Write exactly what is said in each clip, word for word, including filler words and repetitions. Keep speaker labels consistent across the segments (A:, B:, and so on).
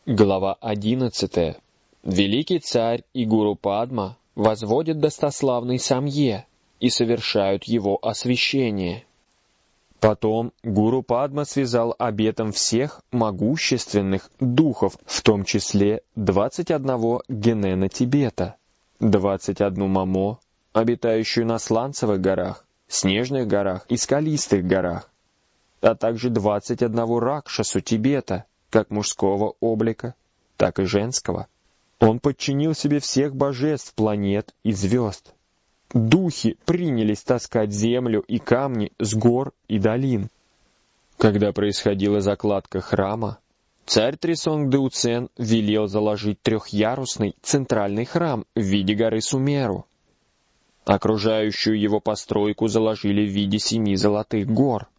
A: Глава одиннадцатая. Великий царь и гуру Падма возводят достославный Самье и совершают его освящение. Потом гуру Падма связал обетом всех могущественных духов, в том числе двадцать одного генена Тибета, двадцать одну мамо, обитающую на Сланцевых горах, Снежных горах и Скалистых горах, а также двадцать одного Ракшасу Тибета, как мужского облика, так и женского. Он подчинил себе всех божеств, планет и звезд. Духи принялись таскать землю и камни с гор и долин. Когда происходила закладка храма, царь Трисонгдеуцен велел заложить трехъярусный центральный храм в виде горы Сумеру. Окружающую его постройку заложили в виде семи золотых гор.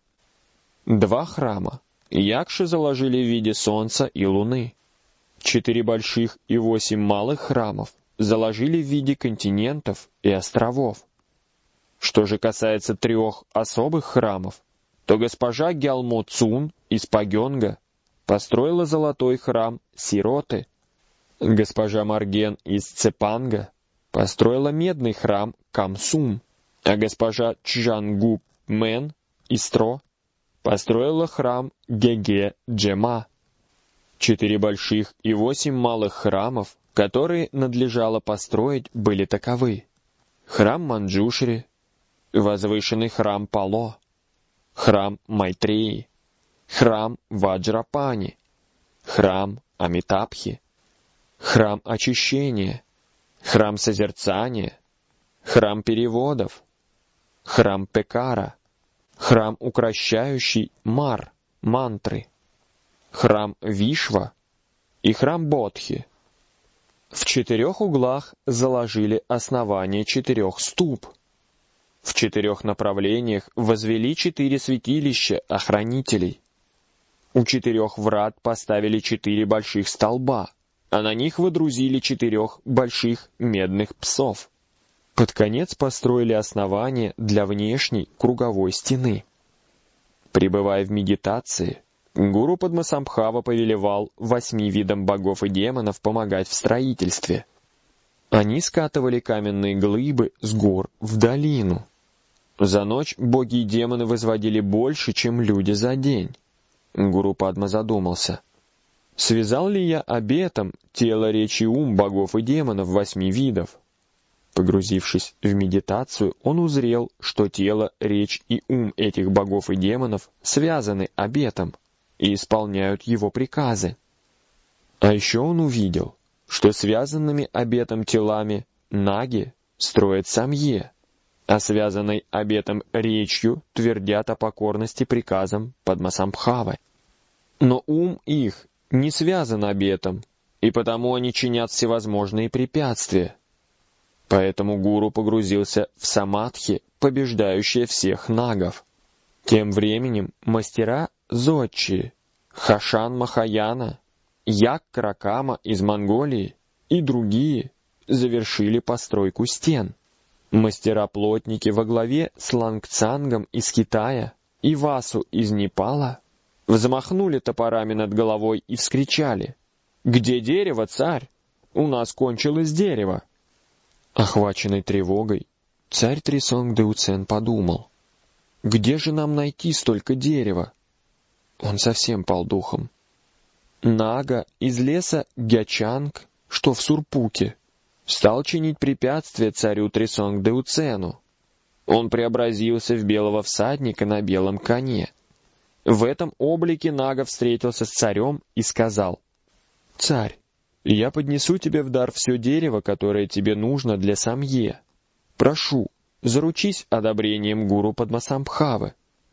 A: Два храма Якши заложили в виде солнца и луны. Четыре больших и восемь малых храмов заложили в виде континентов и островов. Что же касается трех особых храмов, то госпожа Гялмо Цун из Пагенга построила золотой храм Сироты. Госпожа Марген из Цепанга построила медный храм Камсум, а госпожа Чжангуп Мэн из Тро построила храм Геге-Джема. Четыре больших и восемь малых храмов, которые надлежало построить, были таковы: храм Манджушри, возвышенный храм Пало, храм Майтреи, храм Ваджрапани, храм Амитабхи, храм очищения, храм созерцания, храм переводов, храм Пекара, храм укращающий Мар, мантры, храм Вишва и храм Бодхи. В четырех углах заложили основание четырех ступ. В четырех направлениях возвели четыре святилища охранителей. У четырех врат поставили четыре больших столба, а на них водрузили четырех больших медных псов. Под конец построили основание для внешней круговой стены. Пребывая в медитации, гуру Падмасамбхава повелевал восьми видам богов и демонов помогать в строительстве. Они скатывали каменные глыбы с гор в долину. За ночь боги и демоны возводили больше, чем люди за день. Гуру Падма задумался: связал ли я обетом тело, речь и ум богов и демонов восьми видов? Погрузившись в медитацию, он узрел, что тело, речь и ум этих богов и демонов связаны обетом и исполняют его приказы. А еще он увидел, что связанными обетом телами наги строят самье, а связанной обетом речью твердят о покорности приказам Падмасамбхавы. Но ум их не связан обетом, и потому они чинят всевозможные препятствия. Поэтому гуру погрузился в самадхи, побеждающие всех нагов. Тем временем мастера Зодчи, Хашан Махаяна, Як Кракама из Монголии и другие завершили постройку стен. Мастера-плотники во главе с Лангцангом из Китая и Васу из Непала взмахнули топорами над головой и вскричали: «Где дерево, царь? У нас кончилось дерево!» Охваченный тревогой, царь Трисонгдеуцен подумал: где же нам найти столько дерева? Он совсем пал духом. Нага из леса Гячанг, что в Сурпуке, стал чинить препятствия царю Трисонгдеуцену. Он преобразился в белого всадника на белом коне. В этом облике Нага встретился с царем и сказал: «Царь, я поднесу тебе в дар все дерево, которое тебе нужно для самье. Прошу, заручись одобрением гуру Падмасамбхавы».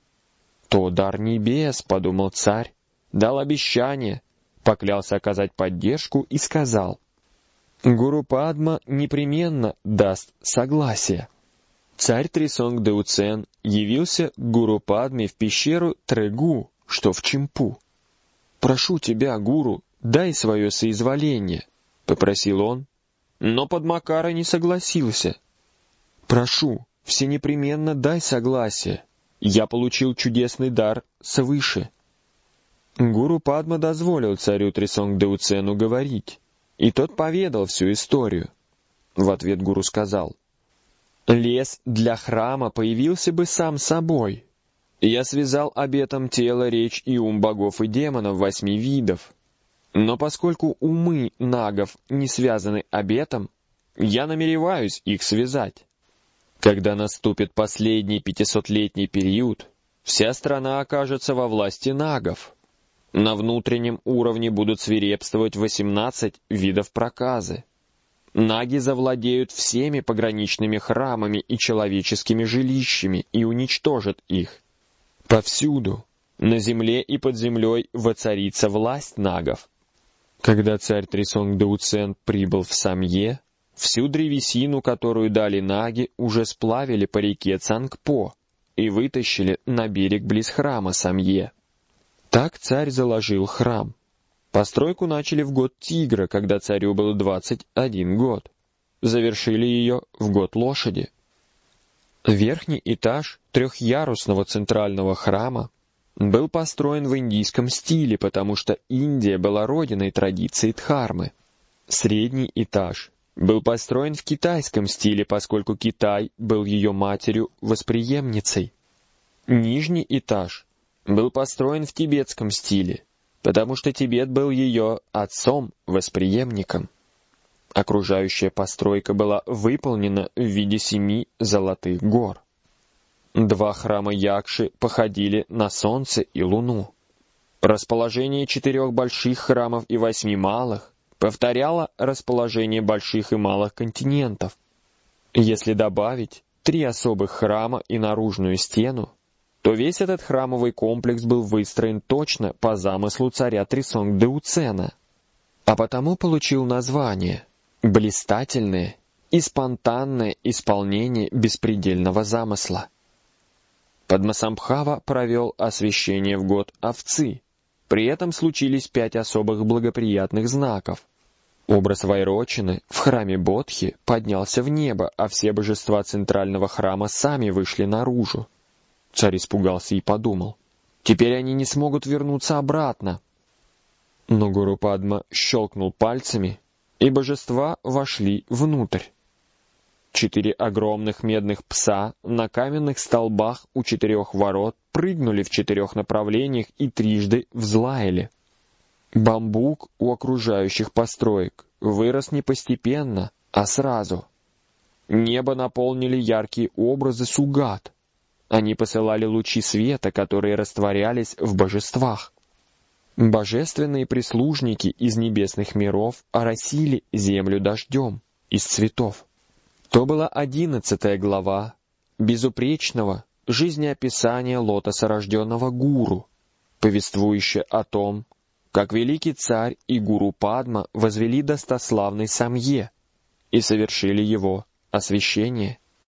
A: «То дар небес», — подумал царь, дал обещание, поклялся оказать поддержку и сказал: «Гуру Падма непременно даст согласие». Царь Трисонгдеуцен явился к гуру Падме в пещеру Трегу, что в Чимпу. «Прошу тебя, гуру, дай свое соизволение», — попросил он, но Падмакара не согласился. «Прошу, всенепременно дай согласие. Я получил чудесный дар свыше». Гуру Падма дозволил царю Трисонгдеуцену говорить, и тот поведал всю историю. В ответ гуру сказал: «Лес для храма появился бы сам собой. Я связал обетом тело, речь и ум богов и демонов восьми видов. Но поскольку умы нагов не связаны обетом, я намереваюсь их связать. Когда наступит последний пятисотлетний период, вся страна окажется во власти нагов. На внутреннем уровне будут свирепствовать восемнадцать видов проказы. Наги завладеют всеми пограничными храмами и человеческими жилищами и уничтожат их. Повсюду, на земле и под землей, воцарится власть нагов». Когда царь Трисонгдеуцен прибыл в Самье, всю древесину, которую дали наги, уже сплавили по реке Цангпо и вытащили на берег близ храма Самье. Так царь заложил храм. Постройку начали в год Тигра, когда царю было двадцать один год. Завершили ее в год Лошади. Верхний этаж трехъярусного центрального храма был построен в индийском стиле, потому что Индия была родиной традиции Дхармы. Средний этаж был построен в китайском стиле, поскольку Китай был ее матерью-восприемницей. Нижний этаж был построен в тибетском стиле, потому что Тибет был ее отцом-восприемником. Окружающая постройка была выполнена в виде семи золотых гор. Два храма Якши походили на солнце и луну. Расположение четырех больших храмов и восьми малых повторяло расположение больших и малых континентов. Если добавить три особых храма и наружную стену, то весь этот храмовый комплекс был выстроен точно по замыслу царя Трисонгдеуцена, а потому получил название «Блистательное и спонтанное исполнение беспредельного замысла». Падмасамбхава провел освящение в год овцы. При этом случились пять особых благоприятных знаков. Образ Вайрочины в храме Бодхи поднялся в небо, а все божества центрального храма сами вышли наружу. Царь испугался и подумал: теперь они не смогут вернуться обратно. Но Гуру Падма щелкнул пальцами, и божества вошли внутрь. Четыре огромных медных пса на каменных столбах у четырех ворот прыгнули в четырех направлениях и трижды взлаяли. Бамбук у окружающих построек вырос не постепенно, а сразу. Небо наполнили яркие образы сугат. Они посылали лучи света, которые растворялись в божествах. Божественные прислужники из небесных миров оросили землю дождем из цветов. То была одиннадцатая глава безупречного жизнеописания лотосорожденного гуру, повествующая о том, как великий царь и гуру Падма возвели достославный Самье и совершили его освящение.